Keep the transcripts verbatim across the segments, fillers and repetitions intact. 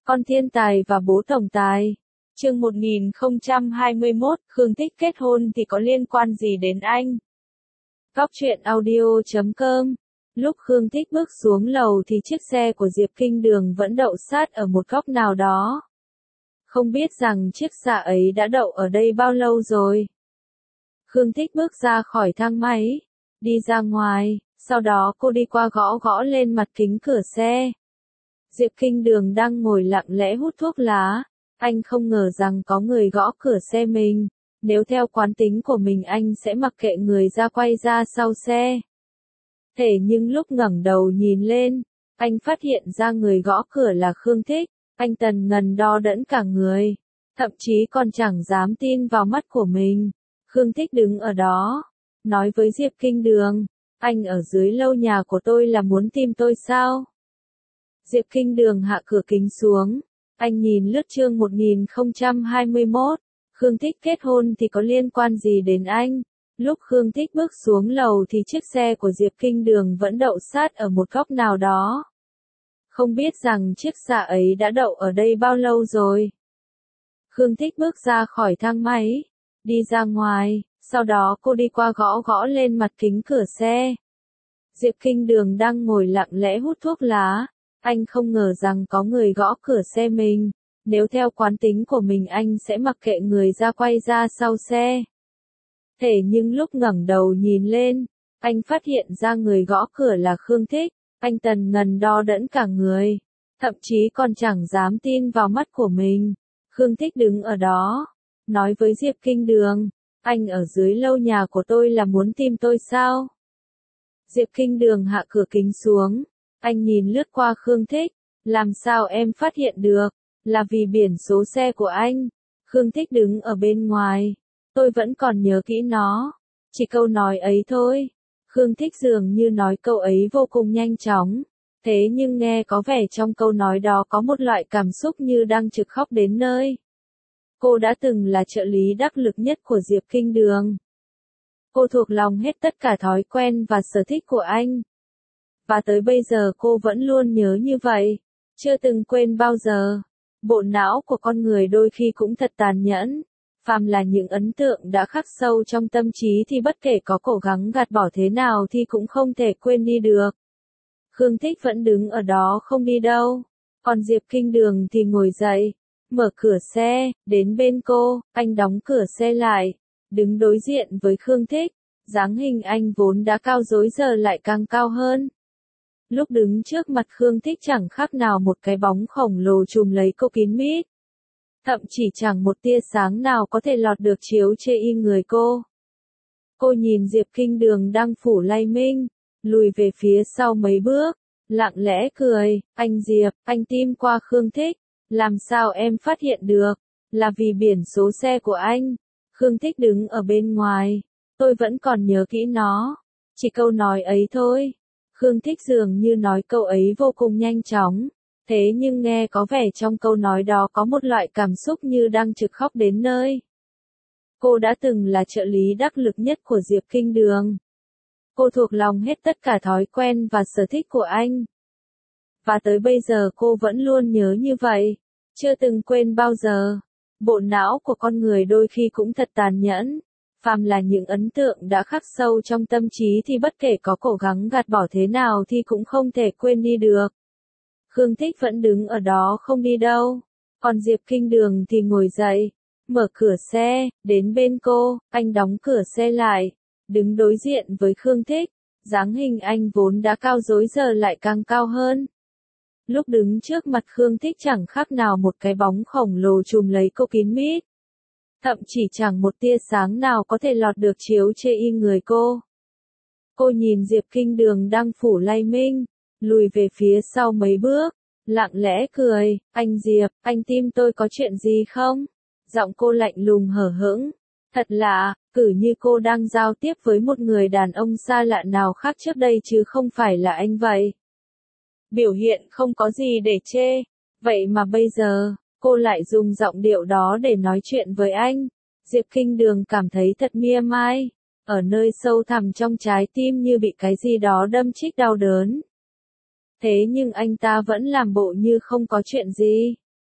Con thiên tài và bố tổng tài. Chương một nghìn không trăm hai mươi mốt, Khương Thích kết hôn thì có liên quan gì đến anh? Góc truyện audio chấm com. Lúc Khương Thích bước xuống lầu thì chiếc xe của Diệp Kinh Đường vẫn đậu sát ở một góc nào đó. Không biết rằng chiếc xe ấy đã đậu ở đây bao lâu rồi. Khương Thích bước ra khỏi thang máy, đi ra ngoài, sau đó cô đi qua gõ gõ lên mặt kính cửa xe. Diệp Kinh Đường đang ngồi lặng lẽ hút thuốc lá, anh không ngờ rằng có người gõ cửa xe mình, nếu theo quán tính của mình anh sẽ mặc kệ người ra quay ra sau xe. Thế nhưng lúc ngẩng đầu nhìn lên, anh phát hiện ra người gõ cửa là Khương Thích, anh tần ngần đo đẫn cả người, thậm chí còn chẳng dám tin vào mắt của mình. Khương Thích đứng ở đó, nói với Diệp Kinh Đường, anh ở dưới lâu nhà của tôi là muốn tìm tôi sao? Diệp Kinh Đường hạ cửa kính xuống, anh nhìn lướt chương một nghìn không trăm hai mươi mốt, Khương Thích kết hôn thì có liên quan gì đến anh? Lúc Khương Thích bước xuống lầu thì chiếc xe của Diệp Kinh Đường vẫn đậu sát ở một góc nào đó. Không biết rằng chiếc xe ấy đã đậu ở đây bao lâu rồi. Khương Thích bước ra khỏi thang máy, đi ra ngoài, sau đó cô đi qua gõ gõ lên mặt kính cửa xe. Diệp Kinh Đường đang ngồi lặng lẽ hút thuốc lá, anh không ngờ rằng có người gõ cửa xe mình, nếu theo quán tính của mình anh sẽ mặc kệ người ra quay ra sau xe. Thế nhưng lúc ngẩng đầu nhìn lên, anh phát hiện ra người gõ cửa là Khương Thích, anh tần ngần đo đẫn cả người, thậm chí còn chẳng dám tin vào mắt của mình. Khương Thích đứng ở đó, nói với Diệp Kinh Đường, anh ở dưới lâu nhà của tôi là muốn tìm tôi sao? Diệp Kinh Đường hạ cửa kính xuống, anh nhìn lướt qua Khương Thích, làm sao em phát hiện được, là vì biển số xe của anh. Khương Thích đứng ở bên ngoài, tôi vẫn còn nhớ kỹ nó, chỉ câu nói ấy thôi. Khương Thích dường như nói câu ấy vô cùng nhanh chóng, thế nhưng nghe có vẻ trong câu nói đó có một loại cảm xúc như đang trực khóc đến nơi. Cô đã từng là trợ lý đắc lực nhất của Diệp Kinh Đường. Cô thuộc lòng hết tất cả thói quen và sở thích của anh. Và tới bây giờ cô vẫn luôn nhớ như vậy, chưa từng quên bao giờ. Bộ não của con người đôi khi cũng thật tàn nhẫn. Phàm là những ấn tượng đã khắc sâu trong tâm trí thì bất kể có cố gắng gạt bỏ thế nào thì cũng không thể quên đi được. Khương Thích vẫn đứng ở đó không đi đâu. Còn Diệp Kinh Đường thì ngồi dậy, mở cửa xe, đến bên cô, anh đóng cửa xe lại, đứng đối diện với Khương Thích. Dáng hình anh vốn đã cao rối giờ lại càng cao hơn. Lúc đứng trước mặt Khương Thích chẳng khác nào một cái bóng khổng lồ trùm lấy cô kín mít. Thậm chỉ chẳng một tia sáng nào có thể lọt được chiếu chê y người cô. Cô nhìn Diệp Kinh Đường đang phủ lay minh, lùi về phía sau mấy bước, lặng lẽ cười, anh Diệp, anh tim qua Khương Thích, làm sao em phát hiện được, là vì biển số xe của anh. Khương Thích đứng ở bên ngoài, tôi vẫn còn nhớ kỹ nó, chỉ câu nói ấy thôi. Khương Thích dường như nói câu ấy vô cùng nhanh chóng, thế nhưng nghe có vẻ trong câu nói đó có một loại cảm xúc như đang trực khóc đến nơi. Cô đã từng là trợ lý đắc lực nhất của Diệp Kinh Đường. Cô thuộc lòng hết tất cả thói quen và sở thích của anh. Và tới bây giờ cô vẫn luôn nhớ như vậy, chưa từng quên bao giờ. Bộ não của con người đôi khi cũng thật tàn nhẫn. Phàm là những ấn tượng đã khắc sâu trong tâm trí thì bất kể có cố gắng gạt bỏ thế nào thì cũng không thể quên đi được. Khương Thích vẫn đứng ở đó không đi đâu. Còn Diệp Kinh Đường thì ngồi dậy, mở cửa xe, đến bên cô, anh đóng cửa xe lại, đứng đối diện với Khương Thích. Dáng hình anh vốn đã cao rối giờ lại càng cao hơn. Lúc đứng trước mặt Khương Thích chẳng khác nào một cái bóng khổng lồ trùm lấy cô kín mít. Thậm chỉ chẳng một tia sáng nào có thể lọt được chiếu chê y người cô. Cô nhìn Diệp Kinh Đường đang phủ lay minh, lùi về phía sau mấy bước, lặng lẽ cười, anh Diệp, anh tim tôi có chuyện gì không? Giọng cô lạnh lùng hờ hững. Thật lạ, cử như cô đang giao tiếp với một người đàn ông xa lạ nào khác trước đây chứ không phải là anh vậy. Biểu hiện không có gì để chê, vậy mà bây giờ, cô lại dùng giọng điệu đó để nói chuyện với anh. Diệp Kinh Đường cảm thấy thật mia mai, ở nơi sâu thẳm trong trái tim như bị cái gì đó đâm chích đau đớn. Thế nhưng anh ta vẫn làm bộ như không có chuyện gì.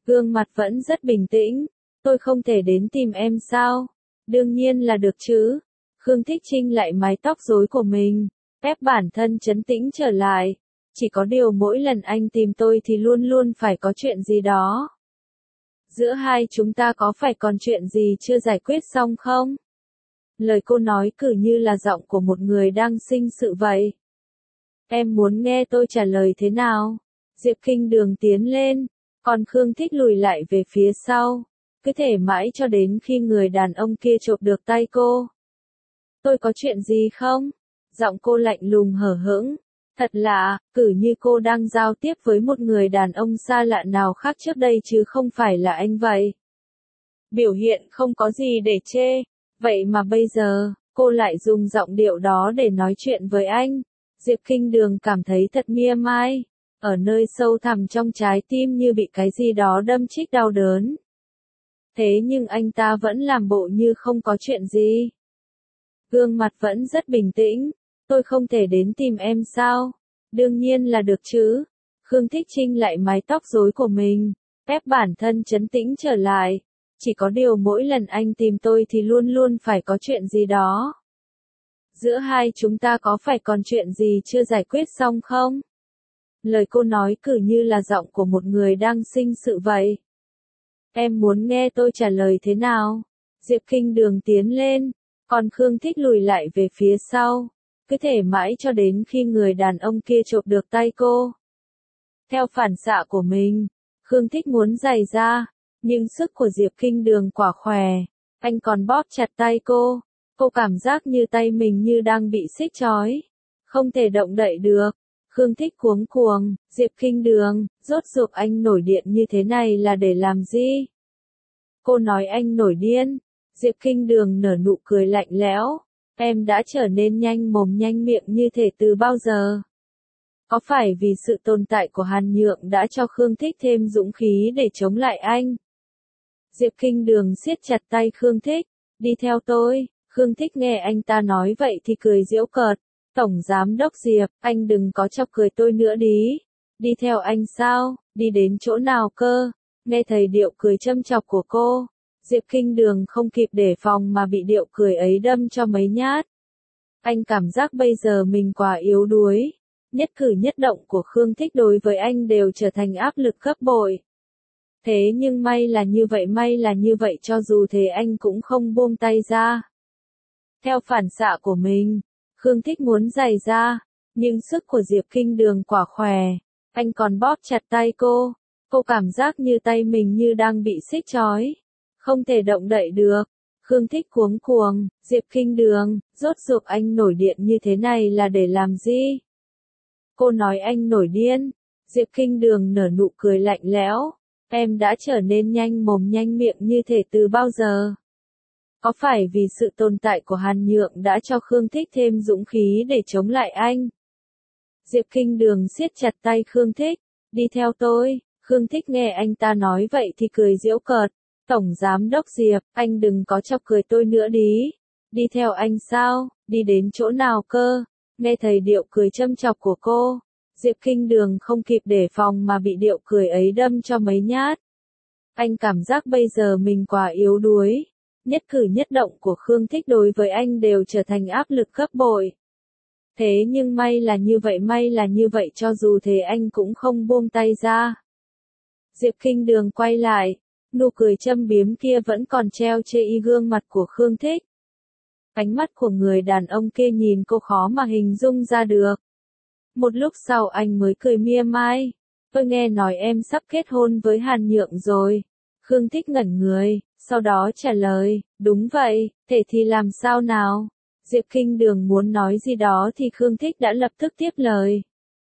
Gương mặt vẫn rất bình tĩnh. Tôi không thể đến tìm em sao? Đương nhiên là được chứ. Khương Thích Trinh lại mái tóc rối của mình, ép bản thân trấn tĩnh trở lại. Chỉ có điều mỗi lần anh tìm tôi thì luôn luôn phải có chuyện gì đó. Giữa hai chúng ta có phải còn chuyện gì chưa giải quyết xong không? Lời cô nói cứ như là giọng của một người đang sinh sự vậy. Em muốn nghe tôi trả lời thế nào? Diệp Kinh Đường tiến lên, còn Khương Thích lùi lại về phía sau. Cứ thể mãi cho đến khi người đàn ông kia chộp được tay cô. Tôi có chuyện gì không? Giọng cô lạnh lùng hờ hững. Thật lạ, cử như cô đang giao tiếp với một người đàn ông xa lạ nào khác trước đây chứ không phải là anh vậy. Biểu hiện không có gì để chê, vậy mà bây giờ, cô lại dùng giọng điệu đó để nói chuyện với anh. Diệp Kinh Đường cảm thấy thật mia mai, ở nơi sâu thẳm trong trái tim như bị cái gì đó đâm chích đau đớn. Thế nhưng anh ta vẫn làm bộ như không có chuyện gì. Gương mặt vẫn rất bình tĩnh. Tôi không thể đến tìm em sao? Đương nhiên là được chứ. Khương Thích Trinh lại mái tóc rối của mình, ép bản thân trấn tĩnh trở lại. Chỉ có điều mỗi lần anh tìm tôi thì luôn luôn phải có chuyện gì đó. Giữa hai chúng ta có phải còn chuyện gì chưa giải quyết xong không? Lời cô nói cứ như là giọng của một người đang sinh sự vậy. Em muốn nghe tôi trả lời thế nào? Diệp Kinh Đường tiến lên, còn Khương Thích lùi lại về phía sau. Cứ thể mãi cho đến khi người đàn ông kia chộp được tay cô. Theo phản xạ của mình, Khương Thích muốn giày ra, nhưng sức của Diệp Kinh Đường quả khỏe. Anh còn bóp chặt tay cô. Cô cảm giác như tay mình như đang bị xích trói, không thể động đậy được. Khương Thích cuống cuồng, Diệp Kinh Đường, rốt cuộc anh nổi điện như thế này là để làm gì? Cô nói anh nổi điên. Diệp Kinh Đường nở nụ cười lạnh lẽo. Em đã trở nên nhanh mồm nhanh miệng như thế từ bao giờ? Có phải vì sự tồn tại của Hàn Nhượng đã cho Khương Thích thêm dũng khí để chống lại anh? Diệp Kinh Đường siết chặt tay Khương Thích. Đi theo tôi. Khương Thích nghe anh ta nói vậy thì cười giễu cợt. Tổng Giám Đốc Diệp, anh đừng có chọc cười tôi nữa đi. Đi theo anh sao? Đi đến chỗ nào cơ? Nghe thấy điệu cười châm chọc của cô, Diệp Kinh Đường không kịp đề phòng mà bị điệu cười ấy đâm cho mấy nhát. Anh cảm giác bây giờ mình quá yếu đuối. Nhất cử nhất động của Khương Thích đối với anh đều trở thành áp lực gấp bội. Thế nhưng may là như vậy may là như vậy cho dù thế anh cũng không buông tay ra. Theo phản xạ của mình, Khương Thích muốn giày ra, nhưng sức của Diệp Kinh Đường quả khỏe. Anh còn bóp chặt tay cô. Cô cảm giác như tay mình như đang bị xích trói, không thể động đậy được. Khương Thích cuống cuồng, Diệp Kinh Đường, rốt cuộc anh nổi điện như thế này là để làm gì? Cô nói anh nổi điên. Diệp Kinh Đường nở nụ cười lạnh lẽo. Em đã trở nên nhanh mồm nhanh miệng như thế từ bao giờ? Có phải vì sự tồn tại của Hàn Nhượng đã cho Khương Thích thêm dũng khí để chống lại anh? Diệp Kinh Đường siết chặt tay Khương Thích. Đi theo tôi. Khương Thích nghe anh ta nói vậy thì cười giễu cợt. Tổng Giám Đốc Diệp, anh đừng có chọc cười tôi nữa đi. Đi theo anh sao? Đi đến chỗ nào cơ? Nghe thấy điệu cười châm chọc của cô, Diệp Kinh Đường không kịp đề phòng mà bị điệu cười ấy đâm cho mấy nhát. Anh cảm giác bây giờ mình quá yếu đuối. Nhất cử nhất động của Khương Thích đối với anh đều trở thành áp lực gấp bội. Thế nhưng may là như vậy may là như vậy cho dù thế anh cũng không buông tay ra. Diệp Kinh Đường quay lại, nụ cười châm biếm kia vẫn còn treo chê y gương mặt của Khương Thích. Ánh mắt của người đàn ông kia nhìn cô khó mà hình dung ra được. Một lúc sau anh mới cười mia mai. Tôi nghe nói em sắp kết hôn với Hàn Nhượng rồi. Khương Thích ngẩn người, sau đó trả lời, đúng vậy, thế thì làm sao nào? Diệp Kinh Đường muốn nói gì đó thì Khương Thích đã lập tức tiếp lời.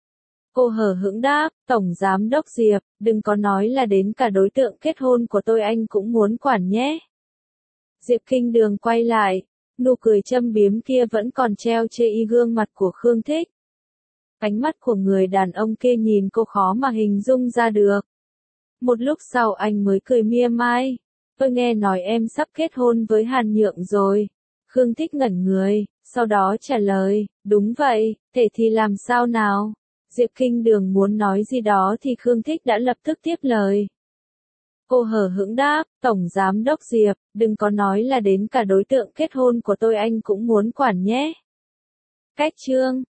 Cô hờ hững đáp, Tổng Giám Đốc Diệp, đừng có nói là đến cả đối tượng kết hôn của tôi anh cũng muốn quản nhé. Diệp Kinh Đường quay lại, nụ cười châm biếm kia vẫn còn treo chê y gương mặt của Khương Thích. Ánh mắt của người đàn ông kia nhìn cô khó mà hình dung ra được. Một lúc sau anh mới cười mia mai. Tôi nghe nói em sắp kết hôn với Hàn Nhượng rồi. Khương Thích ngẩn người, sau đó trả lời, đúng vậy, thế thì làm sao nào? Diệp Kinh Đường muốn nói gì đó thì Khương Thích đã lập tức tiếp lời. Cô hờ hững đáp, Tổng Giám đốc Diệp, đừng có nói là đến cả đối tượng kết hôn của tôi anh cũng muốn quản nhé. Cách chương